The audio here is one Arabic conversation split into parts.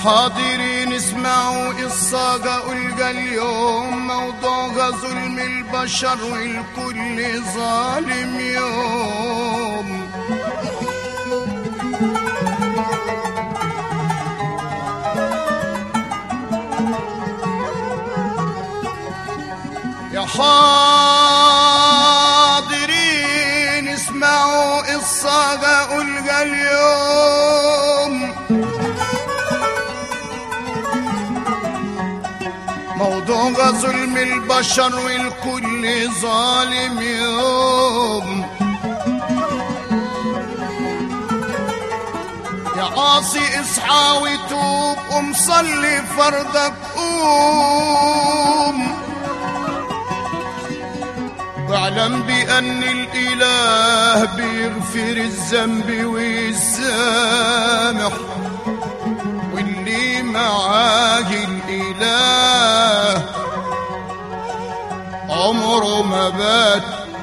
حاضرين اسمعوا قصة قلقة اليوم، موضوع ظلم البشر والكل ظالم يوم. يا حاضرين اسمعوا قصة قلقة اليوم، موضوع ظلم البشر والكل ظالم يوم. يا عاصي اصحى وتوب، قوم صلي فرضك قوم، واعلم بأن الإله بيغفر الذنب ويسامح، واللي معاه الإله عمره ما بات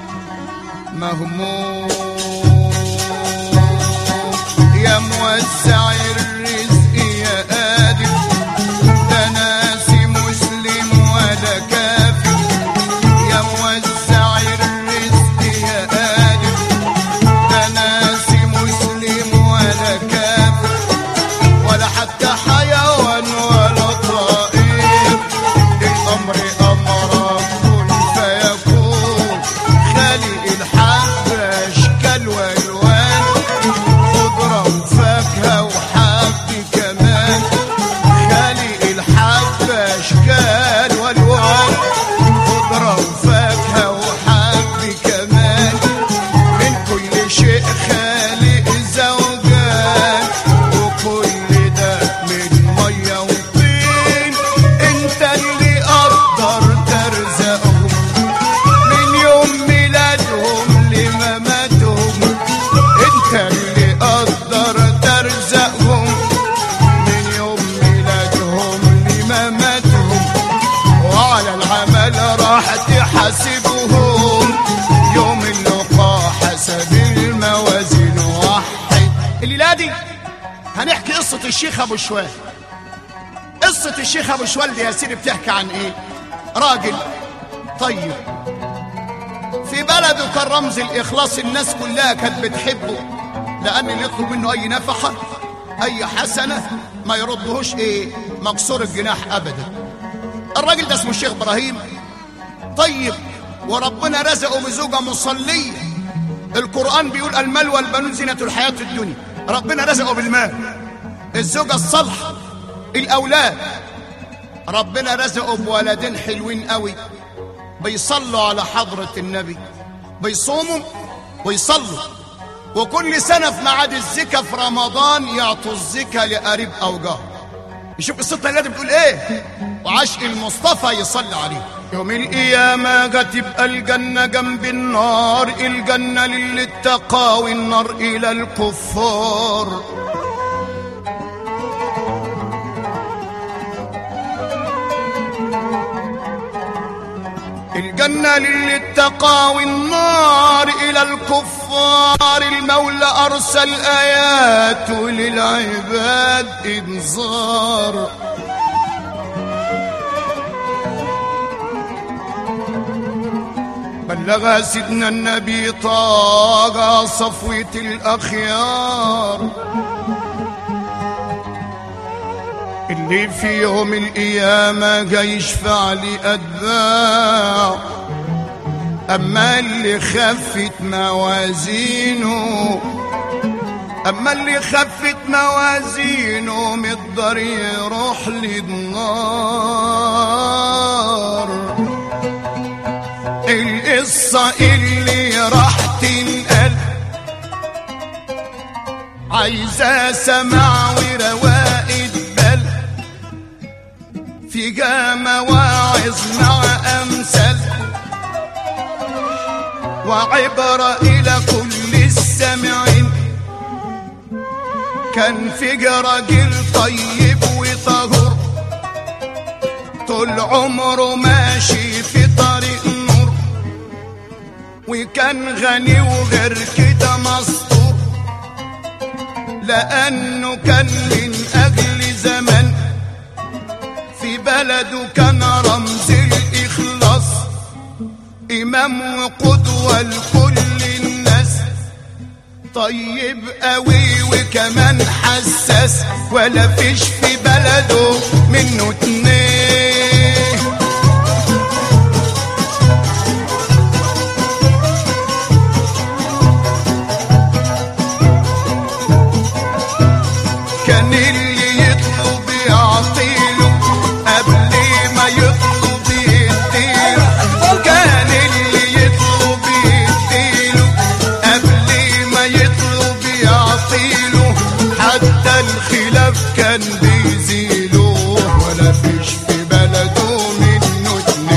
مهموم. يا موسع الرزق يا قادر، ده ناسي مسلم ولا كافر. يا موسع الرزق يا قادر، ده ناسي مسلم ولا كافر، ولا حتى حيوان ولا طائر. الأمر أمرك كن فيكون، خالق الحب أشكال وألوان، خضرة وفاكهة وحب كمان. خالق الحب أشكال وألوان، خضرة وفاكهة وحب كمان. من كل شيء خالق زوجان، وكل ده من مية وطين. انت اللي قدر ترزقهم من يوم ميلادهم لمماتهم. انت اللي قدر ترزقهم من يوم ميلادهم لمماتهم، وعلى العمل راح تحاسبهم يوم اللقاء حسب الموازين وحد. الليلة دي هنحكي قصة الشيخ أبو شوال. قصة الشيخ أبو شوال دي يا سيدي بتحكي عن إيه؟ راجل طيب في بلده، كان رمز الإخلاص، الناس كلها كانت بتحبه، لأن اللي يطلب منه أي نفحة أي حسنة ما يردهوش مكسور الجناح أبدا. الراجل ده اسمه الشيخ إبراهيم طيب، وربنا رزقه بزوجة مصلية. القرآن بيقول المال والبنون زينة الحياة الدنيا، ربنا رزقه بالمال. الزوجة الصالحة، الأولاد، ربنا رزقه بولدين حلوين قوي بيصلوا على حضرة النبي، بيصوموا ويصلوا، وكل سنة في ميعاد الزكاة في رمضان يعطوا الزكاة لقريب أو جار. يشوف الستة اللي بتقول إيه، وعشق المصطفى يصلي عليه. يوم القيامة تبقى الجنة جنب النار، الجنة للي اتقى والنار إلى الكفار. الجنة للي اتقى والنار إلى الكفار. المولى أرسل آيات للعباد إنذار. بلغ سيدنا النبي طاغى صفوة الأخيار، اللي في يوم القيامة جاي يشفع لأتباع. أما اللي خفت موازينه، أما اللي خفت موازينه مقدر يروح للنار. القصة اللي راح تنقل عايزة سمع وروائد بل، في مواعظ مع أمثال، وعبرة إلى كل السامعين. كان في راجل طيب وطهور، طول عمره ماشي في طريق نور، وكان غني وغير كده مستور، لأنه كان من أجل زمن بلده كان رمز الإخلاص، إمام وقدوة لكل الناس، طيب قوي وكمان حساس، ولا فيش في بلده منه اتنين. كان اللي يطلب يعطيله قبل ما يطلب يديله، كان اللي يطلب يديله قبل ما يطلب يعطيله، حتى الخلاف كان بيزيله، ولا فيش في بلده منه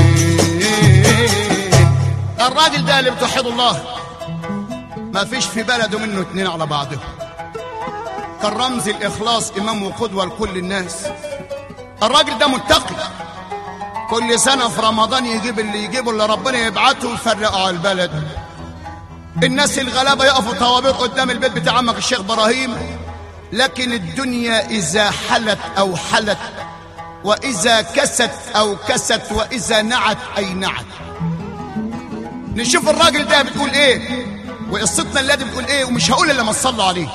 اتنين. الراجل ده اللي بتوحد الله ما فيش في بلده منه اتنين على بعضهم، كان رمز الإخلاص، إمام وقدوة لكل الناس. الراجل ده متقي، كل سنة في رمضان يجيب اللي يجيبه اللي ربنا يبعته ويفرقوا على البلد. الناس الغلابة يقفوا طوابير قدام البيت بتاع عمك الشيخ إبراهيم، لكن الدنيا إذا حلت أو حلت، وإذا كست أو كست، وإذا نعت أي نعت. نشوف الراجل ده بتقول إيه وقصتنا اللي بتقول إيه، ومش هقول إلا ما تصلوا عليه.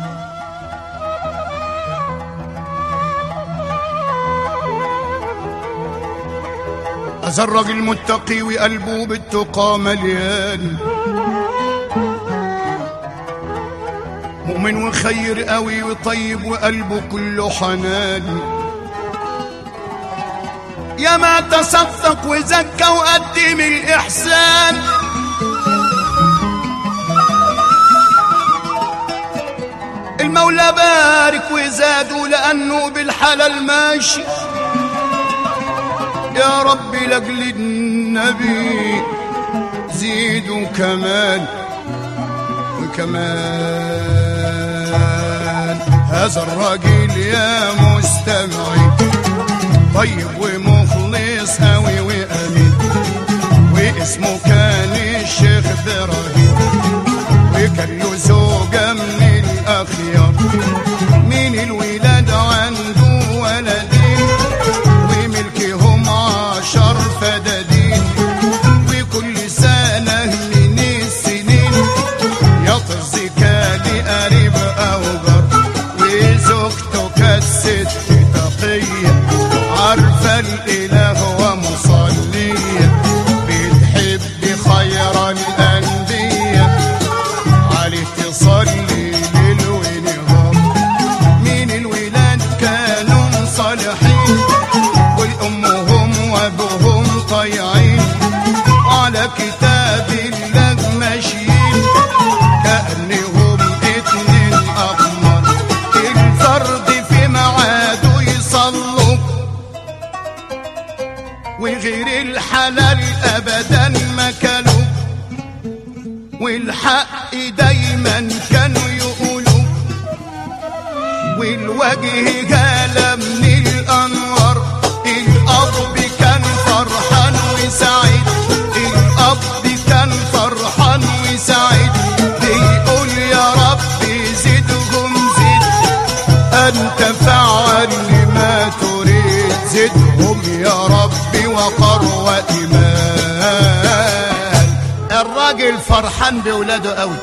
هذا الراجل متقي وقلبه بالتقى مليان، مؤمن وخير قوي وطيب وقلبه كله حنان، يا ما تصدق وزكى وقدم الإحسان، المولى بارك وزاده لأنه بالحلال ماشي، يا رب لأجل النبي زيدوا كمان وكمان. هذا الراجل يا مستمعين طيب ومخلص قوي وأمين، واسمه كان الشيخ إبراهيم، وكان له زوجة من الأخيار، من الولاد عنده ولدين، وملكهم 10 فدادين، وكل سنة من السنين يعطي الزكاة لقريب أو جار، وزوجته كانت ست تقية عارفة الإله ومصلية، بتحب خير الأنبياء عليه تصلي ليل ونهار، من الولاد كانوا صالحين، والأمهم وأبوهم طيعين، على كتاب الله ماشيين، كأنهم 2 أقمار، الفرد في ميعاده يصلوا، وغير الحلال أبدا ما كانوا، والحق دايما كانوا يقولوا، والوجه جال من الأنوار، الأب كان فرحان وسعيد، الأب كان فرحان وسعيد، بيقول يا رب زدهم زد، أنت فعل لما تريد، زدهم يا رب وقر وإيمان. الراجل فرحان بولاده قوي،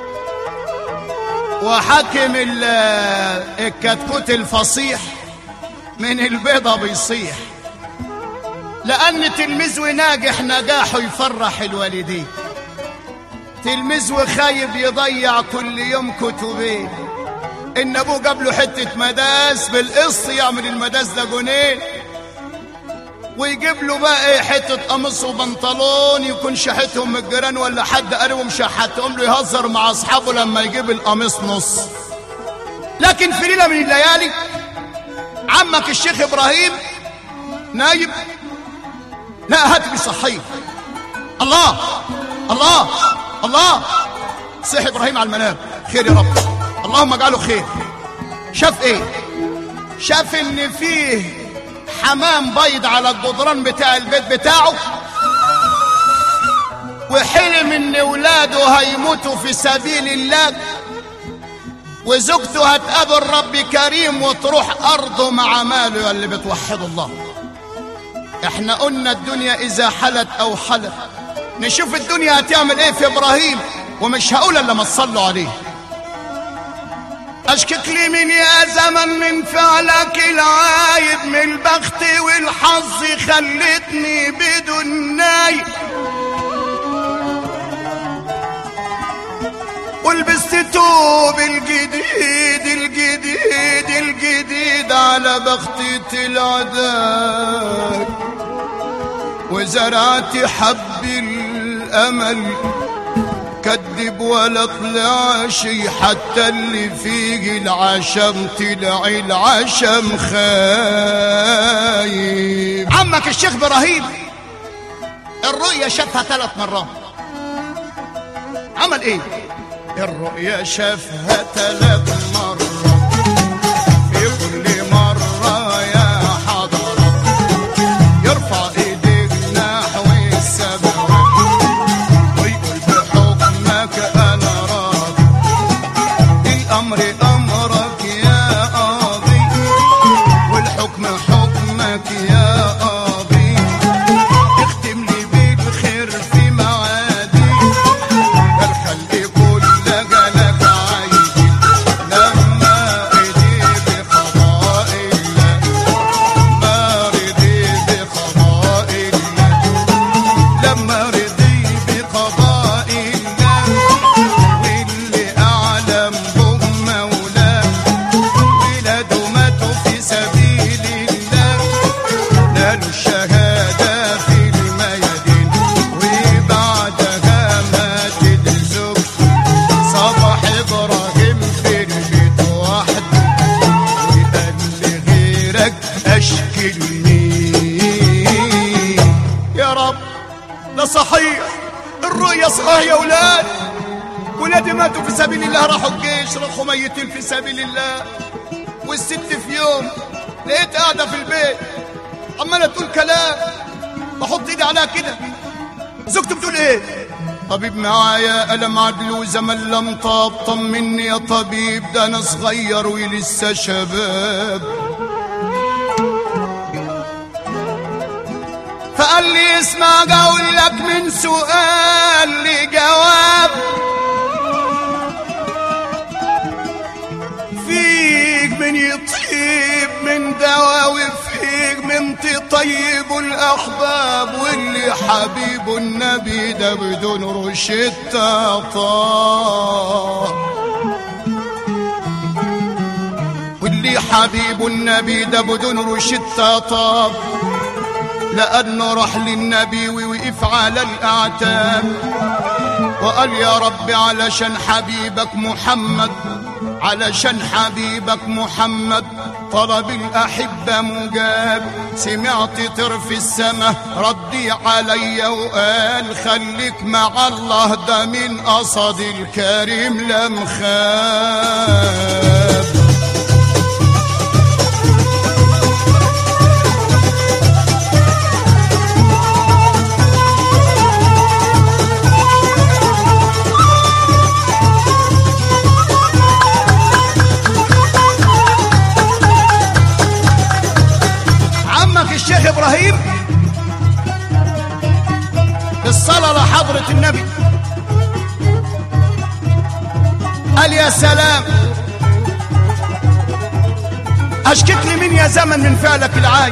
وحاكم الكتكوت الفصيح من البيضة بيصيح، لأن تلميذ ناجح نجاحه يفرح الوالدين، تلميذ وخايب يضيع كل يوم كتبين، إن أبوه جاب له حتة مداس بالقسط يعمل المداس ده جنيه، ويجيب له بقى حتة قميص وبنطلون يكون شحتهم من الجيران ولا حد قريبهم شحتهم له، يهزر مع أصحابه لما يجيب القميص نص. لكن في ليلة من الليالي عمك الشيخ إبراهيم نايم، لا هات بيصحيه، الله الله الله، صح إبراهيم على المنام، خير يا رب اللهم اجعله خير. شاف ايه؟ شاف ان فيه حمام بيض على الجدران بتاع البيت بتاعه، وحلم ان ولاده هيموتوا في سبيل الله، وزوجته هتقابل رب كريم وتروح ارضه مع ماله اللي بتوحد الله. احنا قلنا الدنيا اذا حلت او حلت. نشوف الدنيا هتعمل ايه في ابراهيم، ومش هقول الا ما تصلوا عليه. اشكك لي من يا زمن من فعلك العايب، من البخت والحظ خلتني بدون نايب، ولبست توب الجديد الجديد الجديد على بختة العداي، وزرعت حب الامل كدب ولا طلعش، حتى اللي فيه العشم طلع العشم خايب. عمك الشيخ ابراهيم الرؤيا شافها 3 مرات. عمل ايه؟ الرؤيا شافها 3 مرات، في كل مرة يا حضرة يرفع ايديه نحو السماوات ويقول بحكمك انا راضي، الامر امرك يا قاضي، والحكم حكمك يا قاضي، اختم لي بالخير في معادي، الخلق كلك لك عايدي، لما رضي بقضاء الله، ما رضي بقضاء الله، لما رضي بقضاء الله، واللي اعلم هم مولاه، ولاده ماتوا في سبيل الله، نالوا الشهادة في الميادين، وبعدها ماتت زوجته، صبح ابراهيم في البيت وحده، وقال لغيرك اشكي لمين. يا رب ده صحيح، الرؤيا صحيح يا ولاد. ولادي ماتوا في سبيل الله، راحوا الجيش، راحوا ميتين في سبيل الله. والست في يوم لقيت قاعدة في البيت عمالة تقول كلام، بحط ايدي عليها كده، زوجته بتقول ايه؟ طبيب معايا ألم عدل وزمن لم طاب، طمني يا طبيب ده أنا صغير ولسه شباب. فقال لي اسمع اقول لك من سؤال لجواب، فيك من يطيب من دواء، وفيك من تطيب الأحباب، واللي حبيب النبي ده بدون رشدة طاب، واللي حبيب النبي ده بدون رشدة طاب، لأنه راح للنبي ووقف على الأعتاب، وقال يا رب علشان حبيبك محمد، علشان حبيبك محمد طلب الأحبة مجاب، سمعت طرف السماء ردي علي وقال خليك مع الله، ده من قصد الكريم لم خاب. الشيخ ابراهيم بالصلاة لحضرة النبي قال يا سلام، اشكك لي من يا زمن من فعلك العاي،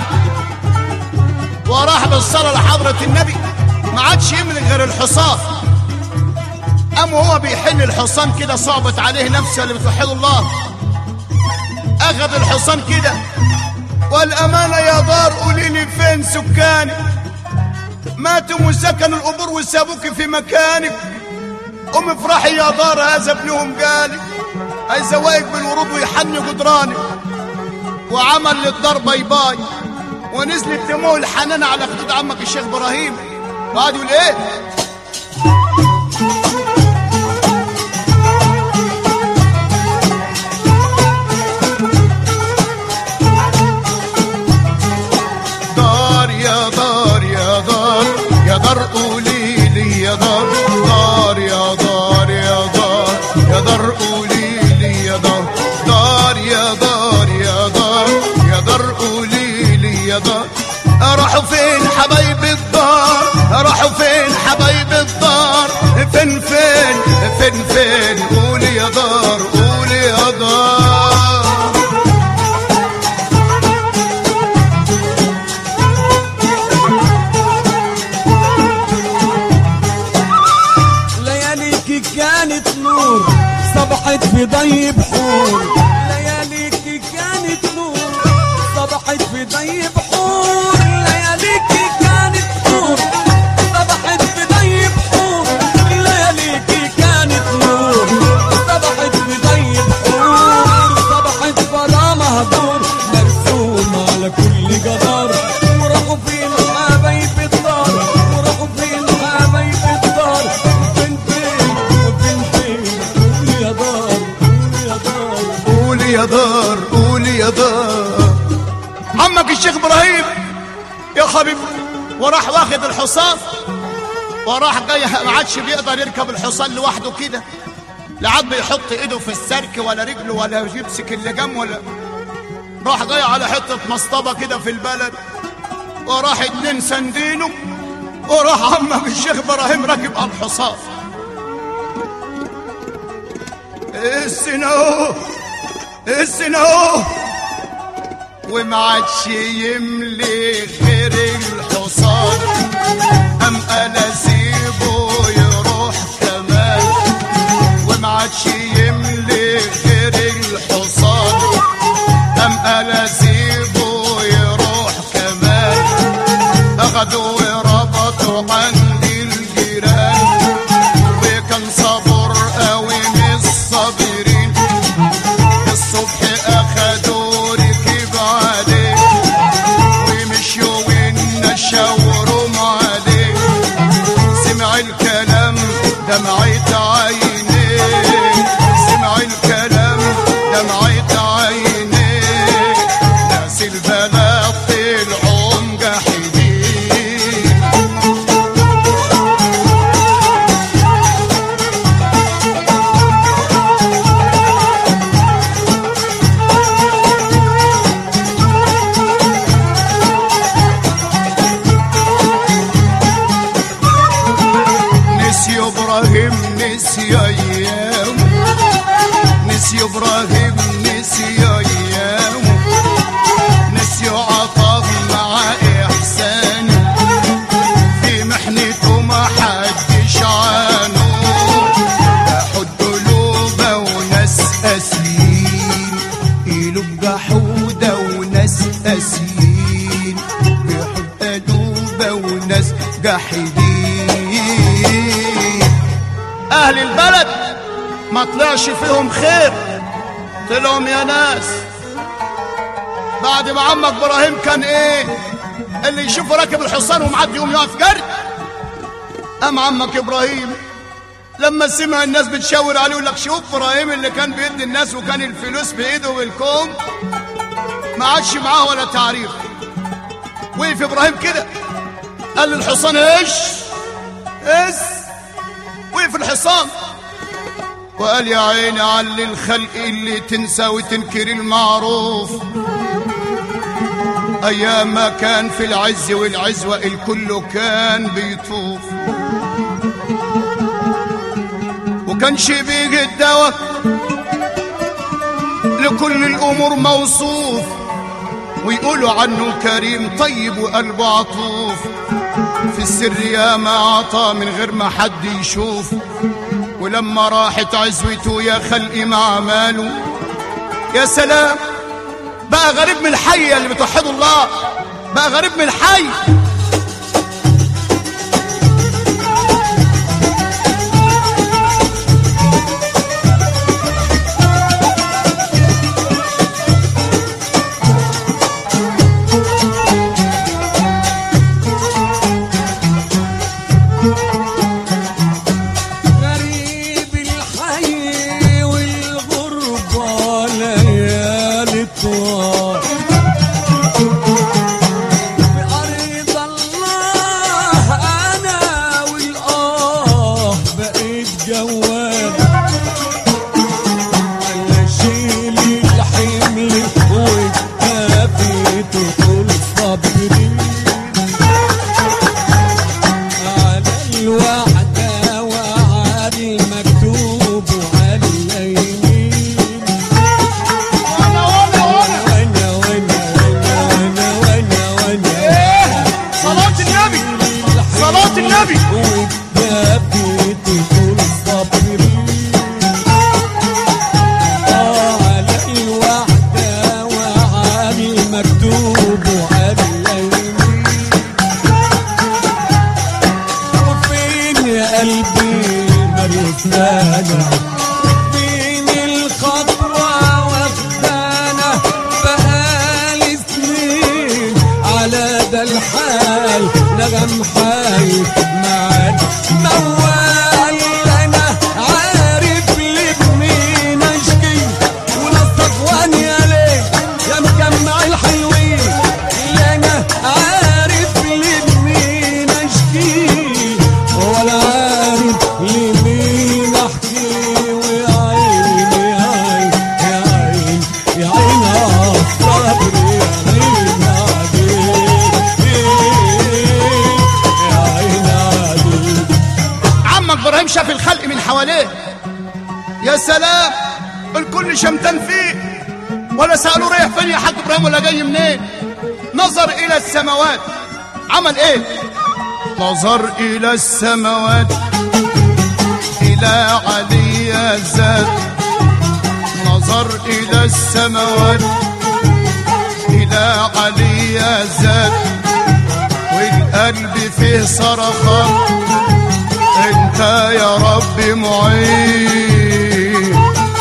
وراح بالصلاة لحضرة النبي، ما عادش يملك غير الحصان. قام وهو بيحل الحصان كده صعبت عليه نفسه اللي بتوحد الله، اخذ الحصان كده، والأمانة يا دار قولي لي فين سكاني، ماتوا وسكنوا القبور وسابوك في مكانك، قوم افرحي يا دار هذا ابنهم جالي، هيزوايك بالورود ويحني جدرانك. وعمل للدار باي باي، ونزلت دموع الحنان على خدود عمك الشيخ ابراهيم، وقعد يقول ايه؟ يا دار قولي لي يا دار، دار يا دار يا دار، يا دار قولي لي يا دار، دار يا دار يا دار، يا دار قولي لي يا دار، راحوا فين في ضي بحور لياليكي كانت نور، صبحت في ضي بحور لياليكي كانت نور، صبحت في ضي بحور، صبحت فضا مهجور مرسوم على كل جدار. وراحوا فين حبايب الدار، وراحوا فين حبايب الدار، وفين فين وفين فين. قولي يا دار قولي يا دار قولي يا دار قولي يا دار. عمك الشيخ ابراهيم يا حبيبي وراح واخد الحصان وراح جاي، ما عادش بيقدر يركب الحصان لوحده كده، لا عاد بيحط ايده في السرك ولا رجله ولا يمسك اللجام ولا، راح جاي على حته مصطبه كده في البلد، وراح 2 سندينه، وراح عمك الشيخ ابراهيم راكب على الحصان. السنو وما عادش يملي غير الحصان، قام قال اسيبه يروح كمان، وما عادش يملي غير الحصان، قام قال اسيبه يروح كمان. اخدوا وربطوا عند الجيران، وكان صبر قوي من الصابرين، الصبح اخدوا ركب عليه ومشيوا ونشاوروا عليه، سمع الكلام دمعت عينيه، سمع الكلام دمعت عينيه، ناس البلد طلعوا مجاحدين. نسيوا ابراهيم نسي ايام، نسيوا ابراهيم نسي ايام، نسيوا عطاء مع احسان، في محنته ما حدش عانه، جحود قلوبه وناس قاسيين، قلوب جحوده وناس قاسيين، جحود قلوبه وناس جاحدين. اهل البلد ما طلعش فيهم خير، طلعوا يا ناس بعد ما عمك ابراهيم كان ايه اللي يشوفه راكب الحصان ومعدي يوم يقف جري. قام عمك ابراهيم لما سمع الناس بتشاور عليه يقول لك شوف ابراهيم اللي كان بيدي الناس وكان الفلوس بايده والكوم ما عادش معاه ولا تعريف. وقف ابراهيم كده قال للحصان ايش وقف الحصان وقال يا عيني على الخلق اللي تنسى وتنكر المعروف، ايام ما كان في العز والعزوة الكل كان بيطوف، وكان شبيه الدواء لكل الامور موصوف، ويقولوا عنه كريم طيب وقلبه عطوف، في السر يا ما عطى من غير ما حد يشوف، ولما راحت عزوته يا خلقي مع ماله يا سلام بقى غريب من الحي اللي بتوحدوا الله، بقى غريب من الحي. محايل معاك موال. انا عارف لمين اشكي ونصفوان يا ليه يا مجمع الحلوين. انا عارف لمين اشكي ولا عارف لمين احكي. ويا عيني يا عين يا عين يا عين عالصبر يا عين عليك يا عين عليك. عمك ابراهيم شاف الخلق من حواليه، يا سلام الكل شمتان فيه، ولا سألوه رايح فين يا حاج ابراهيم ولا جاي منين. نظر الى السماوات، عمل ايه؟ نظر الى السماوات الى علي الذات. نظر الى السماوات الى علي الذات، والقلب فيه صرخات انت يا رب معين.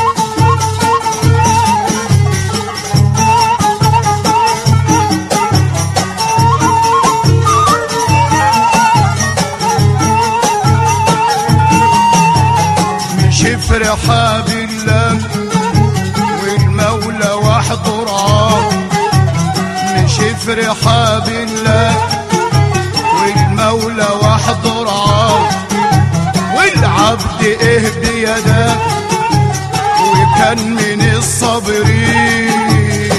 في رحاب الله والمولى وحده رعاه. مشي في رحاب الله والمولى وحده رعاه، والعبد ايه بيده وكان من الصابرين.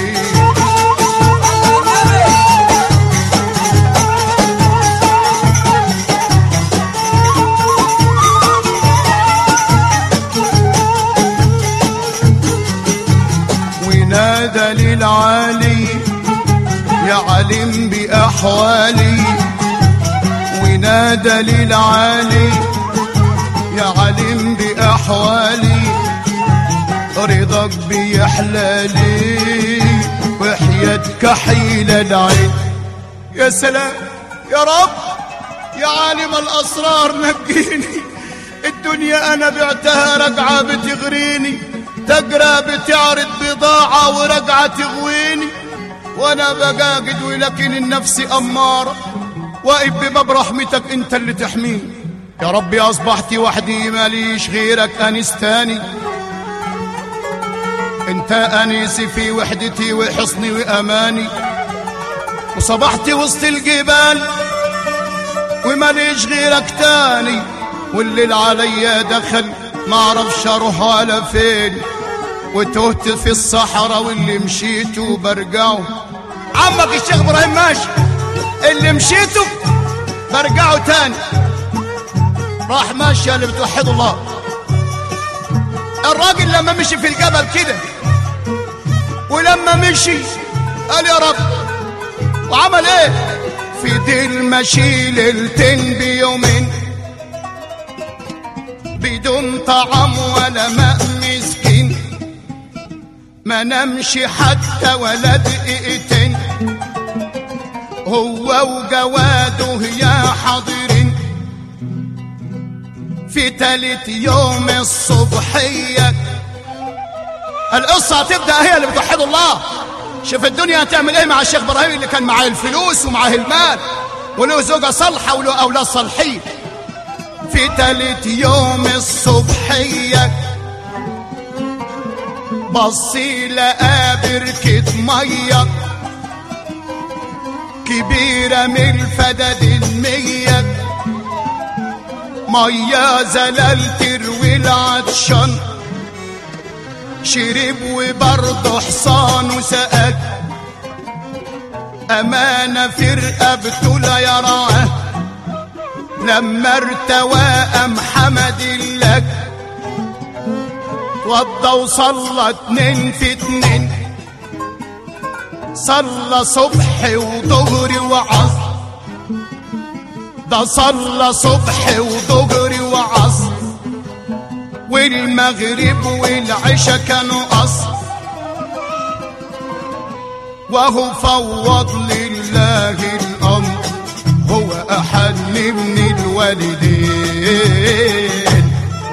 نادى للعالي يا علم بأحوالي. ونادى للعالي يا علم بأحوالي. رضاك بيحلالي وحياتك حيل العين. يا سلام يا رب يا عالم الأسرار نجيني. الدنيا أنا بعتها رجعة بتغريني، تجرى بتعرض بضاعة ورجعة تغويني، وانا بجاجد ولكن النفس امارة. واقف بباب رحمتك انت اللي تحميني يا ربي. اصبحت وحدي ماليش غيرك انستاني، انت انيسي في وحدتي وحصني واماني. وصبحت وسط الجبال وماليش غيرك تاني، والليل عليا دخل معرفش اروح على فين. وتهت في الصحراء واللي مشيته برجعه. عمك الشيخ ابراهيم ماشي، اللي مشيته برجعه تاني. راح ماشي اللي بتوحد الله. الراجل لما مشي في الجبل كده ولما مشي قال يا رب، وعمل ايه؟ في دي المشي ليلتين بيومين بدون طعام ولا ماء مسكين. ما نمشي حتى ولا دقيقتين، هو وجواده يا حاضرين. في تالت يوم الصبحية القصة هتبدأ هي اللي بتوحد الله. شوف الدنيا هتعمل ايه مع الشيخ ابراهيم اللي كان معاه الفلوس ومعاه المال وله زوجة صالحة وله أولاد صالحين. في تالت يوم الصبحية بصي لقى بركة مية كبيرة من الفدد المية. مية زلال تروي العطشان، شرب وبرضه حصان وسقاك. أمانة في رقبته لا يرعاه، لما ارتوى أم حمد الله. توضى وصلى 2 في 2، صلى صبح وظهر وعصر. ده صلى صبح وظهر وعصر، والمغرب والعشاء كانوا قصر. وهو فوض لله الأمر، هو أحن من الوالدين.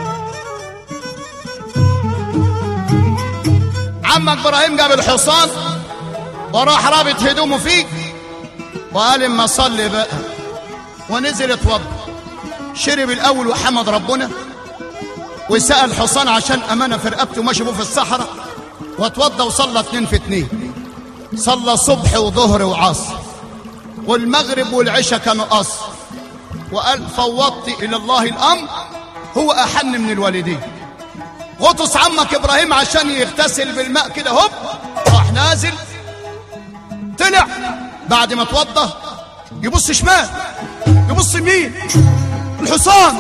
عمك ابراهيم جاب الحصان وراح رابط هدومه فيه وقال اما اصلي بقى ونزل اتوضى، شرب الاول وحمد ربنا، وسأل حصان عشان امانه في رقبته ماشي في الصحراء، واتوضى وصلى 2 في 2. صلى صبح وظهر وعصر، والمغرب والعشاء كانوا قصر، وقال فوضت الى الله الامر، هو احن من الوالدين. غطس عمك ابراهيم عشان يغتسل بالماء كده، هوب راح نازل، طلع بعد ما اتوضى يبص شمال يبص يمين، الحصان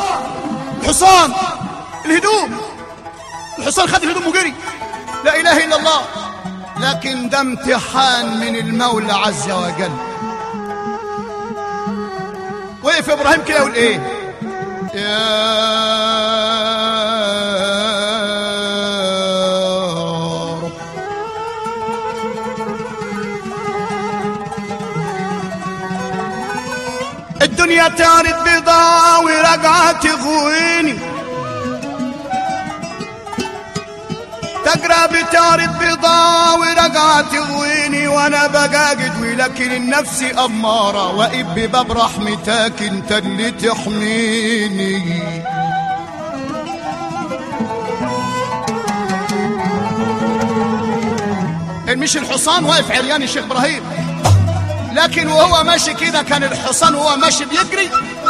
الهدوم، الحصان خد الهدوم وجري، لا اله الا الله. لكن ده امتحان من المولى عز وجل. وقف ابراهيم كده يقول ايه؟ يا رب الدنيا تعرض بيضاء ورجعت تغويني، تجرى بتعرض بيضاء ورجعت تغويني، وانا بجاجد ولكن النفس اماره، واقف بباب رحمتك انت اللي تحميني. مش الحصان واقف عريان الشيخ ابراهيم، لكن وهو ماشي كده كان الحصان وهو ماشي بيجري،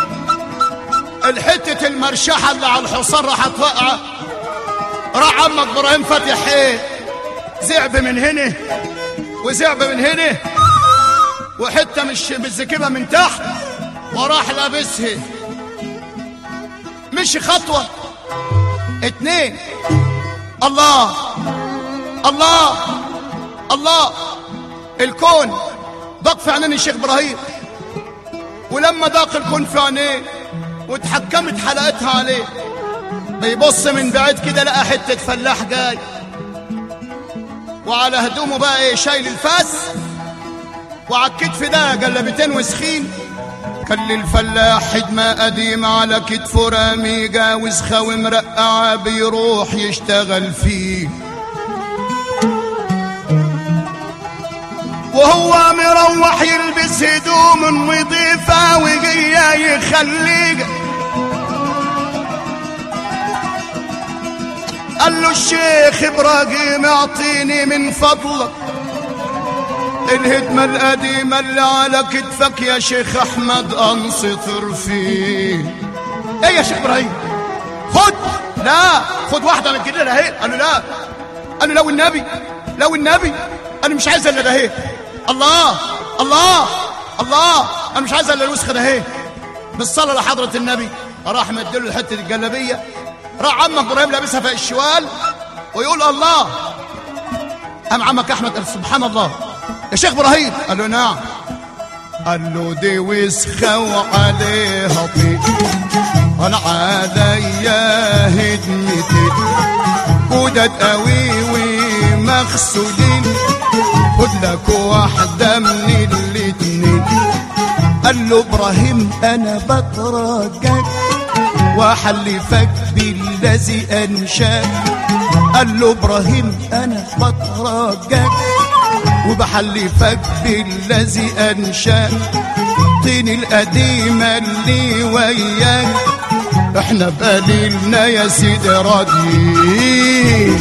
الحته المرشحه اللي على الحصان راحت واقعه، راح عمك ابراهيم فاتح ايه؟ زعب من هنا وزعب من هنا، وحته مش بالزكبه من تحت، وراح لابسها. مشي خطوه 2، الله الله الله، الكون ضاق في عينين الشيخ ابراهيم، ولما ضاق الكون في عينيه واتحكمت حلقتها عليه، بيبص من بعيد كده لقى حته فلاح جاي، وعلى هدومه بقى ايه؟ شايل الفاس، وعلى الكتف ده جلبتين وسخين. كان للفلاح حدمه قديمه على كتفه رامي وسخه ومرقعه بيروح يشتغل فيه، وهو مروح يلبس هدوم نظيفه وجايه يخليه. قال له الشيخ ابراهيم اعطيني من فضلك الهدمه القديمه اللي على كتفك يا شيخ احمد انسطر فيه. ايه يا شيخ ابراهيم؟ خد، لا خد واحده من كده اهي. قال له لا، قال له لو النبي انا مش عايز الا ده اهي. الله الله الله، انا مش عايز الا الوسخه ده اهي. بالصلاه لحضره النبي راح مديله حته الجلابيه، راح عمك ابراهيم لابسها في الشوال ويقول الله. قام عمك احمد قال سبحان الله يا شيخ ابراهيم. قال له نعم. قال له دي وسخه وعليها طيب، انا عليا هدمتي جدد قوي ومغسولين، خد لك واحده من الاتنين. قال له ابراهيم انا بترجاك واحلفك بالذي انشاك. قال له ابراهيم انا بترجاك وبحلفك بالذي انشاك، طين القديمه اللي وياك احنا بقليلنا يا سيدي راضيين.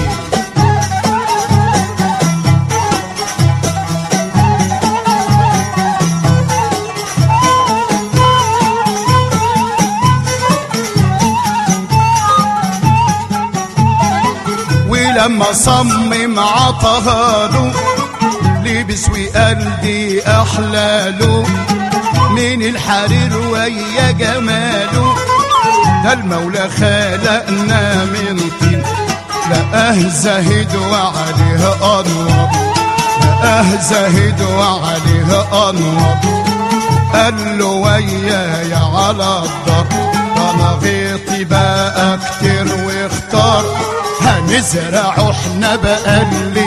ولما صمم عطاله لبس وقلبي احلاله، من الحرير ويا جماله ده المولى خلقنا من طين، لقاه زاهد وعليه انور، لقاه زاهد وعليه انور. قال له ويايا على الدار انا غيطي بقى كتير واختار، هنزرع احنا بقى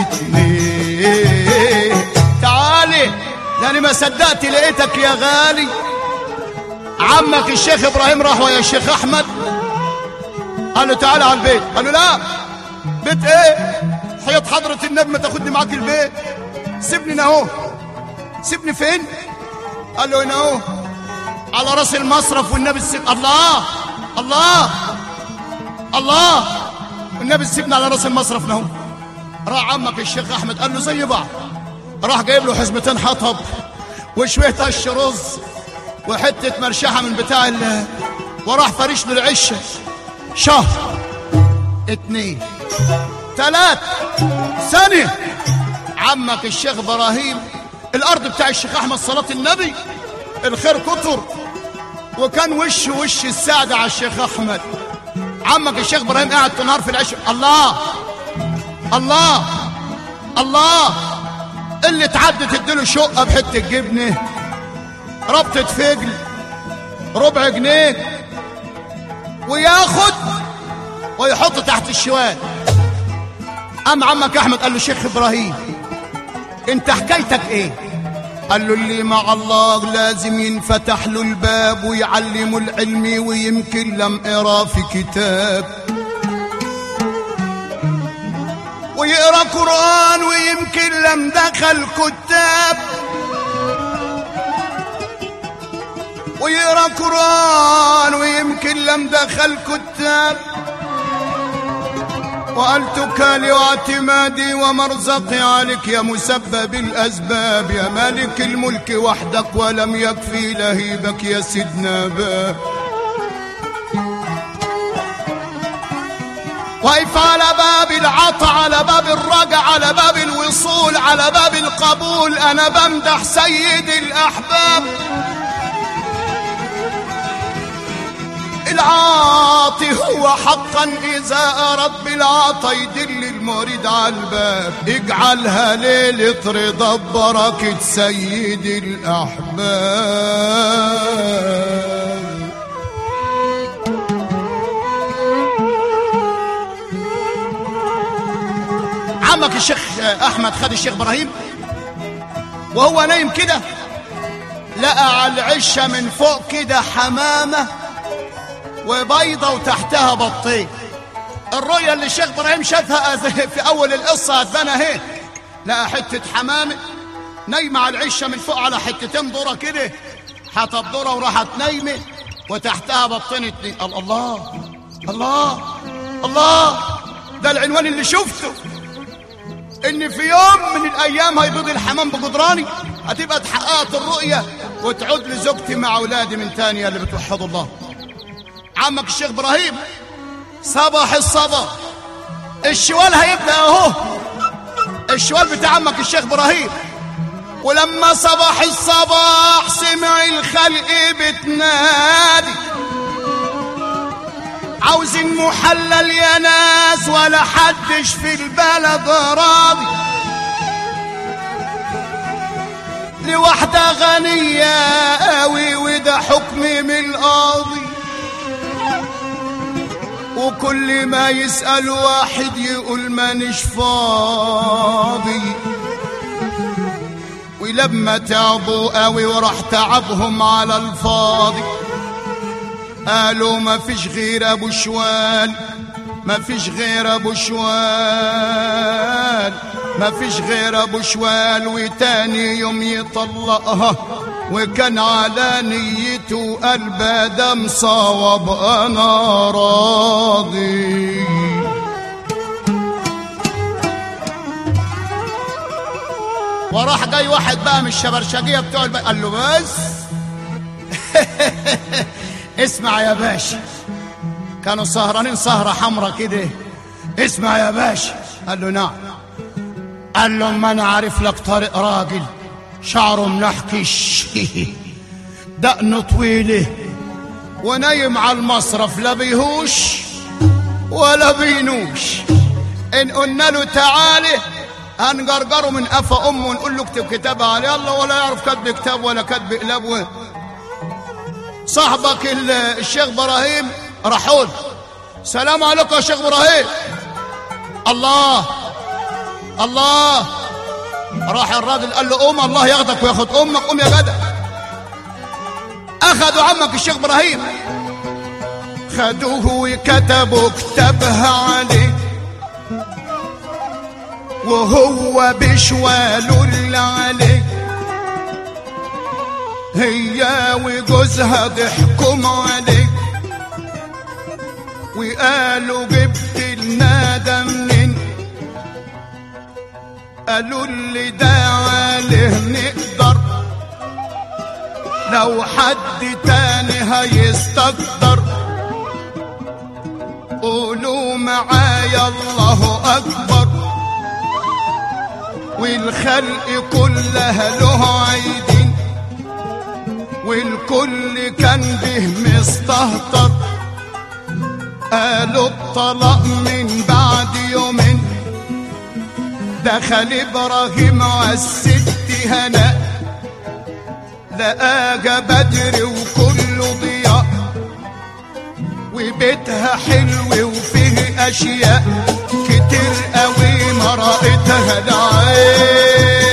الاتنين. تعالي يعني ما صدقت لقيتك يا غالي. عمك الشيخ ابراهيم راح ويا الشيخ احمد، قال له تعالى على البيت. قال له لا، بيت ايه؟ حياة حضرة النبي ما تاخدني معاك البيت، سيبني هنا اهو. سيبني فين؟ قال له هنا اهو. على راس المصرف والنبي السيب. الله الله الله، والنبي سيبنا على راس المصرف نهو. راح عمك الشيخ احمد قال له زي بعض، راح جايب له حزمتين حطب وشويه قش رز وحته مرشحه من بتاع وراح فرش له العشه. شهر 2 3 سنه عمك الشيخ ابراهيم الارض بتاع الشيخ احمد صلاه النبي الخير كتر، وكان وش السعد على الشيخ احمد. عمك الشيخ ابراهيم قاعد تنهار في العش. الله الله الله، اللي تعدي تديله شقه بحته جبنه، ربطه فجل، ربع جنيه، وياخد ويحط تحت الشوال. قام عمك احمد قال له شيخ ابراهيم انت حكايتك ايه؟ قال له اللي مع الله لازم ينفتح له الباب ويعلمه العلم، ويمكن لم ارى في كتاب، ويقرا قرآن ويمكن لم دخل كتاب، ويقرا قرآن ويمكن لم دخل كتاب، وقلتك واعتمادي ومرزقي عليك يا مسبب الأسباب، يا مالك الملك وحدك ولم يكفي لهيبك يا سيدنا باب. واقف على باب العطا، على باب الرجع، على باب الوصول، على باب القبول، أنا بمدح سيد الأحباب. العاطي هو حقا إذا أراد بالعطا يدل المريد على الباب، اجعلها ليلة رضا ببركة سيد الأحباب. عمك الشيخ أحمد خد الشيخ إبراهيم وهو نايم كده، لقى على العشة من فوق كده حمامة وبيضة وتحتها بطين. الرؤية اللي الشيخ إبراهيم شافها في أول القصة هتبان اهي. لقى حتة حمامة نايمة على العشة من فوق على حتتين ذرة كده، حطب ذرة وراحت نايمة وتحتها بطين 2. الله الله الله، ده العنوان اللي شفته، إن في يوم من الأيام هيبيض الحمام بجدراني، هتبقى اتحققت الرؤية وتعود لزوجتي مع أولادي من تانية اللي بتوحدوا الله. عمك الشيخ إبراهيم صباح الصباح الشوال هيبدأ اهو، الشوال بتاع عمك الشيخ إبراهيم. ولما صباح الصباح سمع الخلق بتنادي عاوزين محلل يا ناس، ولا حدش في البلد راضي، لوحدة غنية قوي وده حكم من القاضي، وكل ما يسأل واحد يقول مانيش فاضي. ولما تعبوا قوي وراح تعبهم على الفاضي، قالوا ما فيش غير ابو شوال، ما فيش غير ابو شوال، ما فيش غير ابو شوال. وتاني يوم يطلقها وكان على نيته قلب دم صواب انا راضي. وراح جاي واحد بقى من الشبرشجيه بتوع قال له بس اسمع يا باشا، كانوا سهرانين سهرة حمرة كده، اسمع يا باشا. قال له نعم. قال له ما انا عارف لك طريق راجل شعره منحكش دقنه طويله ونايم على المصرف، لا بيهوش ولا بينوش. ان قلنا له تعالي هنجرجره من قفا امه ونقول له اكتب كتاب عليه الله، ولا يعرف كتب كتاب ولا كتب قلب. صاحبك الشيخ ابراهيم راحول سلام عليكم يا شيخ ابراهيم. الله الله، راح الراجل قال له قوم الله ياخدك وياخد امك، قوم يا جدع. اخذوا عمك الشيخ ابراهيم خدوه وكتبوا كتابها عليه، وهو بشواله اللي عليه هي وجوزها ضحكوا عليه وقالوا جبت لنا ده منين؟ قالوا اللي ده عليه نقدر، لو حد تاني هيستقدر قولوا معايا الله أكبر. والخلق كلها له عيدين والكل كان به مستهتر. قالوا الطلاق من بعد يومين، دخل إبراهيم عالست هناء لقاها بدر وكله ضياء وبيتها حلو وفيه أشياء كتير قوي ما رأيتها العين.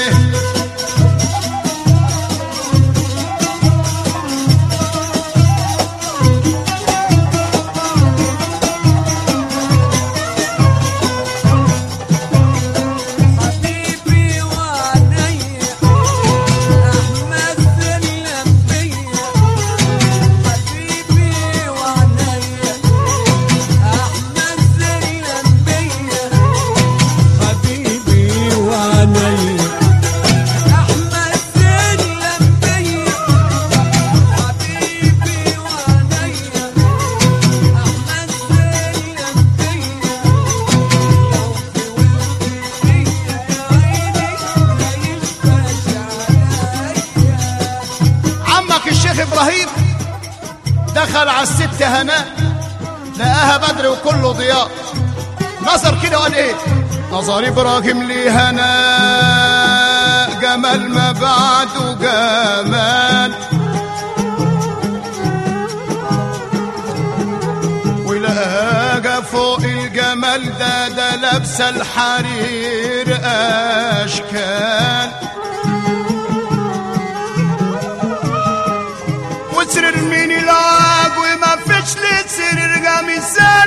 إبراهيم دخل على الست هناء لقاها بدر وكله ضياء، نظر كده وقال ايه؟ نظر إبراهيم لهناء جمال ما بعده جمال، ولقاها فوق الجمال ده لابسه الحرير أشكال، وسرير من العاج وما فيش لي سرير جميزال،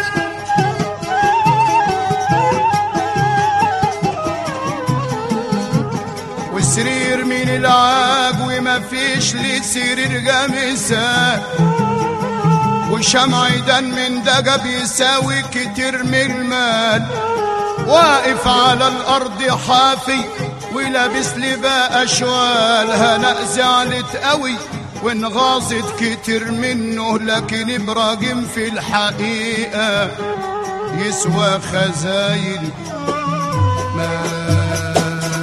والسرير من العاج وما فيش لي سرير جميزال، وشمع دان من دجا بيساوي كتير من المال، واقف على الارض حافي ولابس لي بقى اشوال. هناء زعلت قوي وانغاظت كتير منه، لكن إبراهيم في الحقيقة يسوى خزاين مال.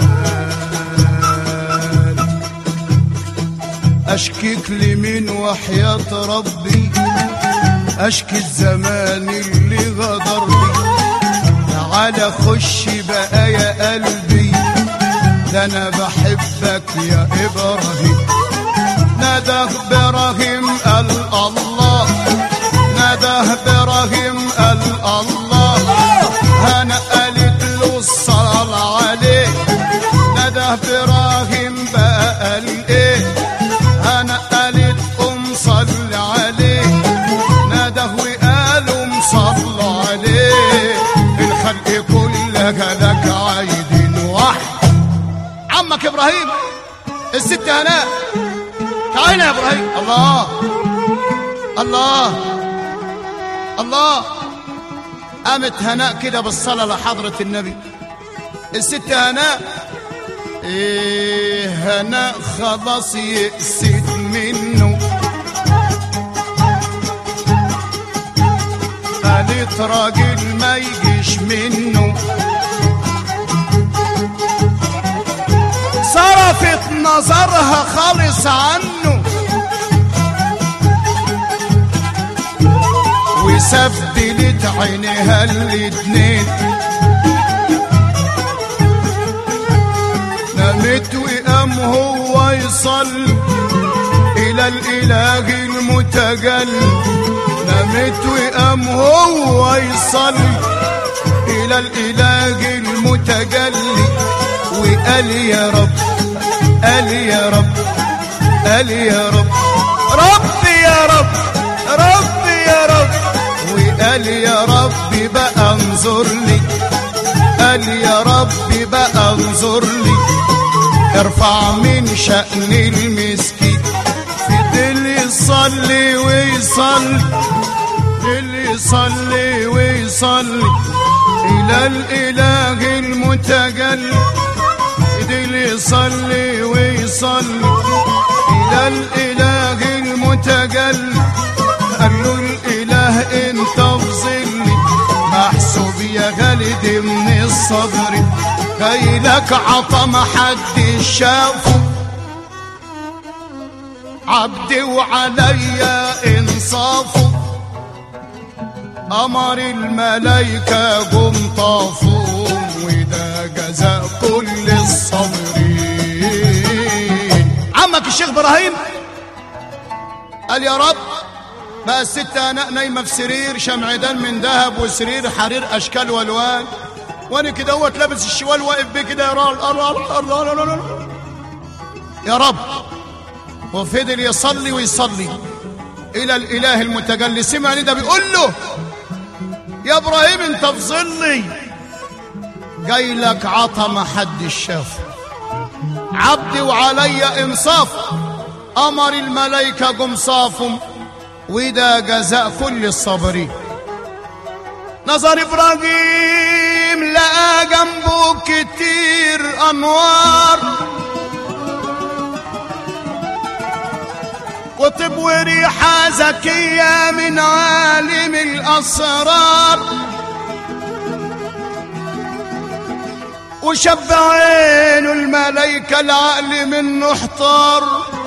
أشكيك لمين وحياة ربي، أشكي الزمان اللي غدر بي، تعالى خش بقى يا قلبي، ده أنا بحبك يا إبراهيم. نده إبراهيم قال الله، نده إبراهيم قال الله، هنا قالت له الصلاة عليه، نده إبراهيم بقى قال ايه؟ هنا قالت صل عليه، نده وقالوا صلوا عليه، الخلق كلها لك عايدين واحد. عمك إبراهيم الست هناء تعالى يا إبراهيم. الله الله الله. قامت هناء كده بالصلاة لحضرة النبي. الست هناء ايه هناء خلاص يأست منه، قالت راجل ما يجيش منه، صرفت نظرها خالص عنه وسبلت عينها الاتنين، نامت وقام هو يصلي إلى الإله المتجلي، نامت وقام هو يصلي إلى الإله المتجلي، وقال يا رب قال يا رب قال يا رب رب يا رب رب يا رب، وقال يا رب بقى انظر لي، قال يا رب بقى انظر لي، ارفع من شأن المسكين. في اللي يصلي ويصلي، اللي يصلي ويصلي إلى الإله المتجلي. اللي يصلي ويصلي إلى الإله المتجلي. قال له الإله انت في ظلي، محسوب يا خالد من الصبر، جايلك عطا محدش شافه. عبدي وعليا انصافه، أمر الملايكة جم طافوم، وده جزاء كل الصابرين. عمك الشيخ إبراهيم قال يا رب بقى الست هناء نايمة في سرير شمعدان من ذهب وسرير حرير أشكال والوان، وانا كده هو لابس الشوال واقف بيه كده يا رب. وفضل يصلي ويصلي الى الاله المتجلي. سمع ده بيقول له يا ابراهيم انت في ظلي، جاي لك عطا ما حدش شافه. عبدي وعليا انصاف، امر الملائكه جم صافهم، وده جزاء كل الصابرين. نظر ابراهيم لقى جنبه كتير انوار، وطب وريحة زكية من عالم الأسرار، وشب عينه الملايكة العقل منه احتار.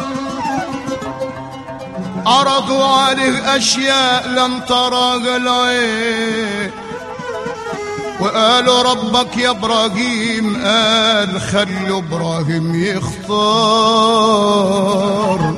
عرضوا عليه أشياء لم تراها العين، وقالوا ربك يا إبراهيم، قال خلوا إبراهيم يختار.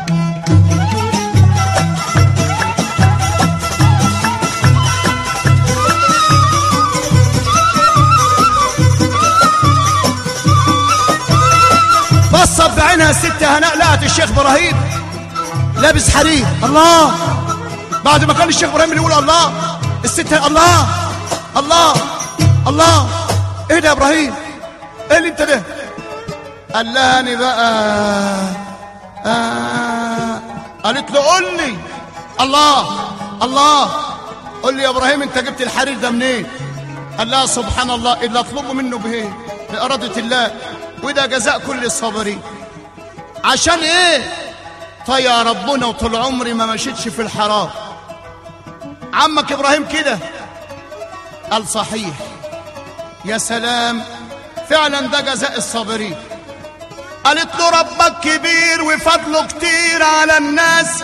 بصت بعينها الست هناء لقت الشيخ إبراهيم لابس حرير. الله، بعد ما كان الشيخ إبراهيم اللي يقول الله، الست الله الله الله، ايه ده يا إبراهيم؟ ايه اللي انت ده؟ قال لها انا بقى قالت له قول لي الله الله، قول لي يا إبراهيم انت جبت الحرير ده منين؟ قال لها سبحان الله، اللي اطلبه منه بايه؟ بإرادة الله، وده جزاء كل الصابرين. عشان ايه؟ طيع ربنا وطول عمري ما مشيتش في الحرام. عمك ابراهيم كده قال صحيح، يا سلام، فعلا ده جزاء الصابرين. قالت له ربك كبير وفضله كتير على الناس،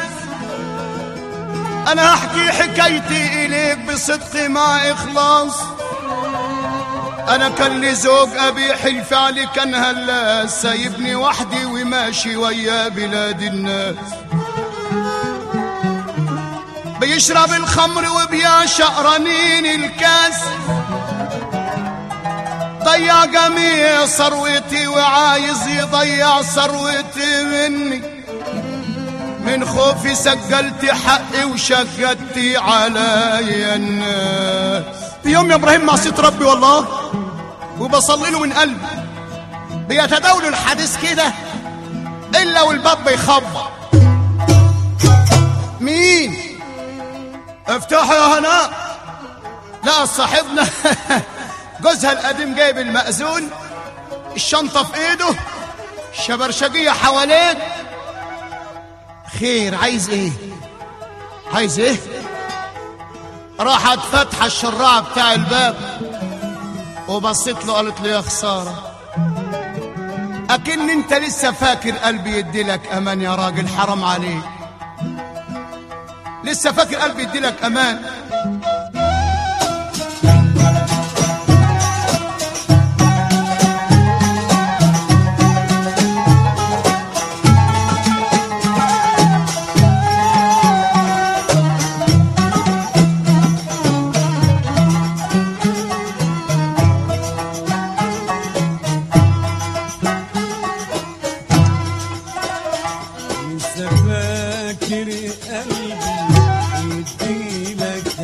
انا هحكي حكايتي اليك بصدق مع اخلاص. انا كان لي زوج ابيح الفعل كان هلاس، سايبني وحدي وماشي ويا بلاد الناس، بيشرب الخمر وبيعشق رنين الكاس. ضيع جميع ثروتي وعايز يضيع ثروتي مني، من خوفي سجلت حقي وشجدت عليا الناس. في يوم يا ابراهيم معصيت ربي والله، وبصلي له من قلبي، بيتداولوا الحديث كده الا والباب بيخبط. مين؟ افتحوا يا هناء. لا صاحبنا جوزها القديم جايب المأذون، الشنطة في ايده، الشبرشجية حواليه. خير، عايز ايه؟ عايز ايه؟ راحت فاتحة الشراعة بتاع الباب وبصيت له، قالت له يا خسارة، أكن انت لسه فاكر قلبي يديلك امان يا راجل، حرام عليك، لسه فاكر قلبي يديلك امان. لسه فاكر قلبي يديلك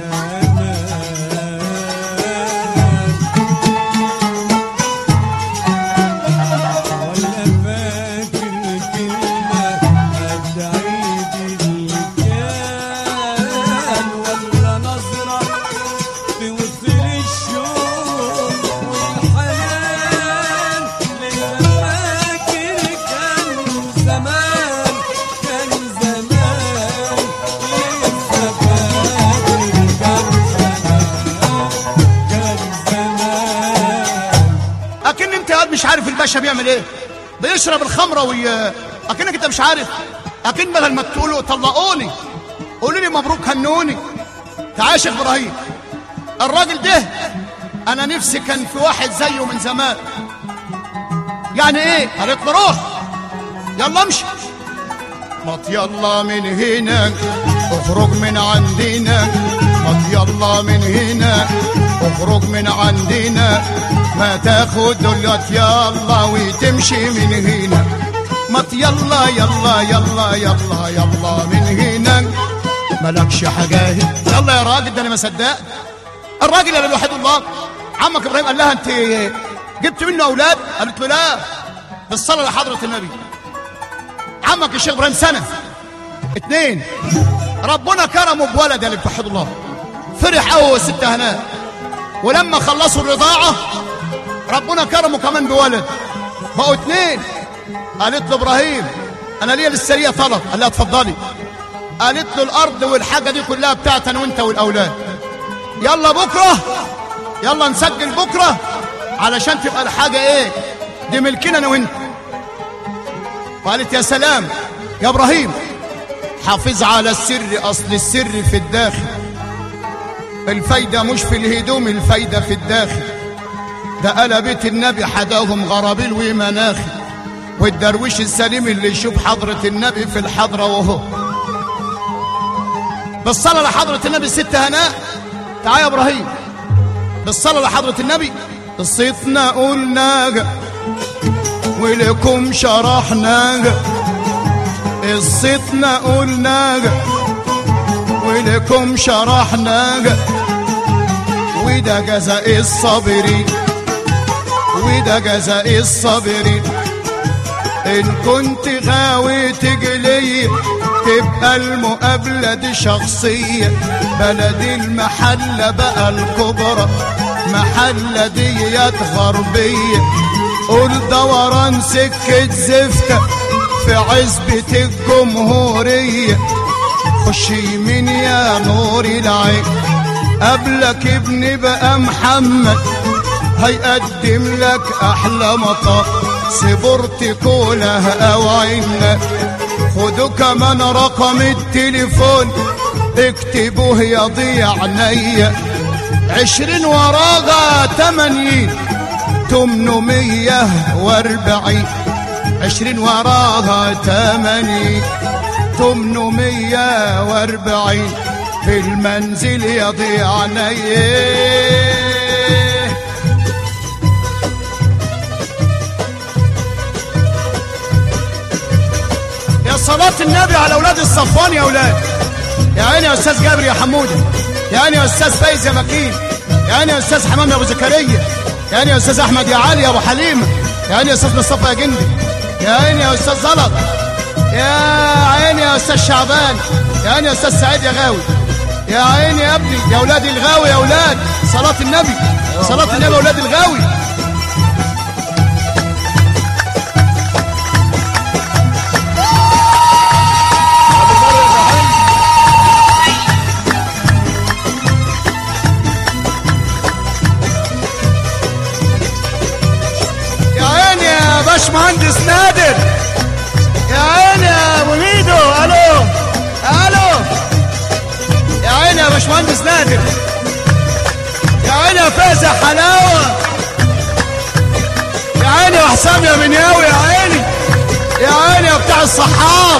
باشا بيعمل ايه؟ بيشرب الخمره اكنك انت مش عارف. اكن بدل ما تقولوا طلقوني قولوا لي مبروك هنوني. تعال يا شيخ ابراهيم، الراجل ده انا نفسي كان في واحد زيه من زمان. يعني ايه؟ قالت له روح يلا امشي. مط يلا من هنا اخرج من عندنا، مط يلا من هنا اخرج من عندنا، ما تاخد دلوقت يلا وتمشي من هنا. مط يلا يلا يلا يلا يلا من هنا، مالكش حاجه. يلا يا راجل، ده انا ما صدقت. الراجل اللي الوحيد الله عمك ابراهيم قال لها انت جبت منه اولاد؟ قالت له لا، بالصلاه لحضره النبي. عمك الشيخ ابراهيم سنه 2 ربنا كرمه بولد اللي بتوحد الله. فرح قوي الست هناء، ولما خلصوا الرضاعه ربنا كرمه كمان بولد، بقوا 2. قالت له ابراهيم انا ليا للسريه طلب. قال لها اتفضلي. قالت له الارض والحاجه دي كلها بتاعت انا وانت والاولاد، يلا بكره يلا نسجل بكره علشان تبقى الحاجه ايه دي ملكنا انا وانت. قالت يا سلام يا ابراهيم، حافظ على السر، اصل السر في الداخل، الفايده مش في الهدوم، الفايده في الداخل. ده قلبة النبي حداهم غرابيل ومناخي، والدرويش السليم اللي يشوف حضرة النبي في الحضرة وهو. بالصلاة لحضرة النبي الست هناء. تعال يا ابراهيم، بالصلاة لحضرة النبي. قصتنا قلناها ولكم شرحناها، قصتنا قلناها ولكم شرحناها، وده جزاء الصابرين، وده جزاء الصابرين. إن كنت غاوي تجلي تبقى المقابلة دي شخصية، بلد المحلة بقى الكبرى، محلة ديت غربية. قول دوران سكة زفتة في عزبة الجمهورية، خش يمين يا نور العين، قبلك ابني بقى محمد هيقدم لك أحلى مطاق، سبورت كلها أو عنا. خدوا كمان رقم التليفون اكتبوه يضيع عينيا، 20 وراها 80 840، 20 وراها 80 840، في المنزل يضيع عينيا. يا صلاة النبي على اولاد الصفوان يا اولاد. يا عيني يا استاذ جابر يا حموده، يا عيني يا استاذ فايز يا مكين، يا عيني يا استاذ حمام يا ابو زكريا، يا عيني يا استاذ احمد يا علي يا ابو حليمه، يا عيني يا استاذ مصطفى يا جندي، يا عيني يا استاذ زلط، يا عيني يا استاذ شعبان، يا عيني يا استاذ سعيد يا غاوي، يا عيني يا ابني يا اولاد الغاوي يا اولاد. صلاة النبي، صلاة النبي يا اولاد الغاوي. باشمهندس نادر، يا عيني يا ابو ميدو، الو الو، يا عيني يا باشمهندس نادر، يا عيني يا فايز يا حلاوه، يا عيني يا حسام يا بنياوي، يا عيني يا عيني يا بتاع الصحاب.